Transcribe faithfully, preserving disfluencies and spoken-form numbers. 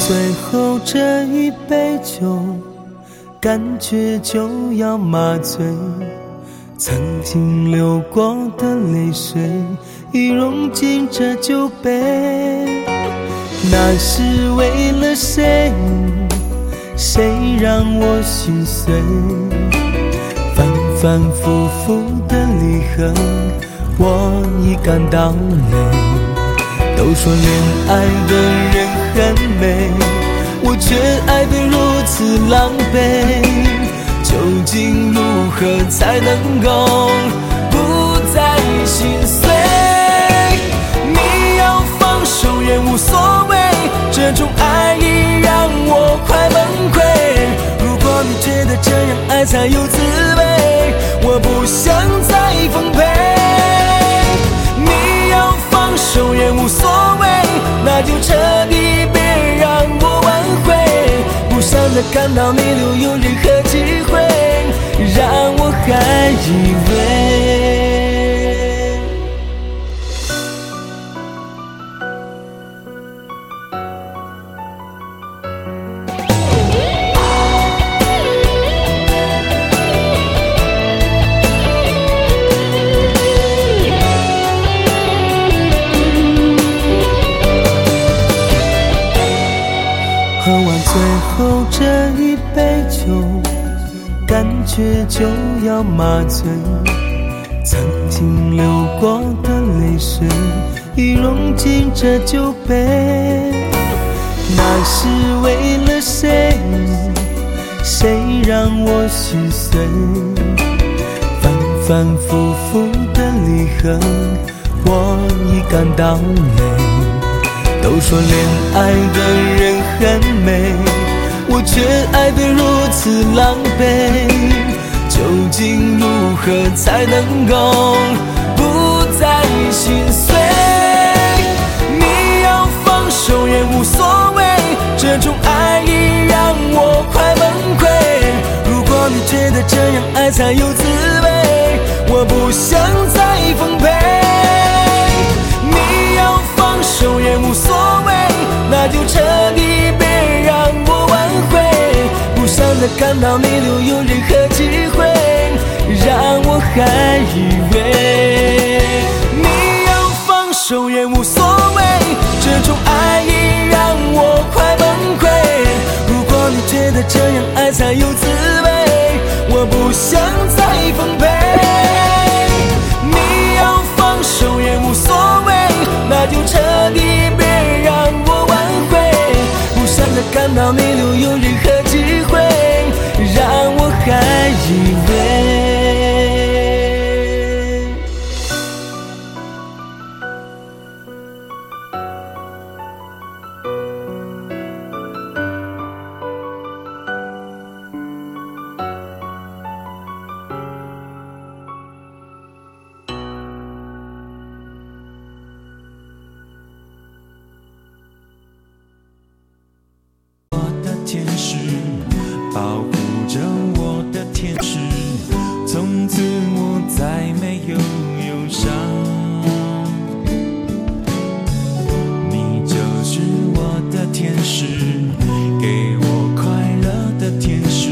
最后这一杯酒，感觉就要麻醉，曾经流过的泪水已融进这酒杯。那是为了谁，谁让我心碎，反反复复的离合我已感到累。都说恋爱的人很美，我却爱得如此狼狈，究竟如何才能够不再心碎？你要放手也无所谓，这种爱已让我快崩溃。如果你觉得这样爱才有滋味，我不想再奉陪。你要放手也无所谓，那就彻底别让我挽回，不想再看到你留有任何机会让我还以为。喝完最后这一杯酒，感觉就要麻醉，曾经流过的泪水已融进这酒杯。那是为了谁，谁让我心碎，反反复复的离合我已感到累。都说恋爱的人很美，我却爱得如此狼狈，究竟如何才能够不再心碎？你要放手也无所谓，这种爱已让我快崩溃。如果你觉得这样爱才有滋味，我不想再奉陪。你要放手也无所谓，那就彻底别让我挽回，不想再看到你留有任何机会让我还以为。你要放手也无所谓，这种爱已让我快崩溃。如果你觉得这样爱才有滋味，我不想再奉陪。你要放手也无所谓，那就彻底别让我挽回，不想再看到你留有任何机会让我还以为。 天使保护着我的天使，从此我再没有忧伤。你就是我的天使，给我快乐的天使。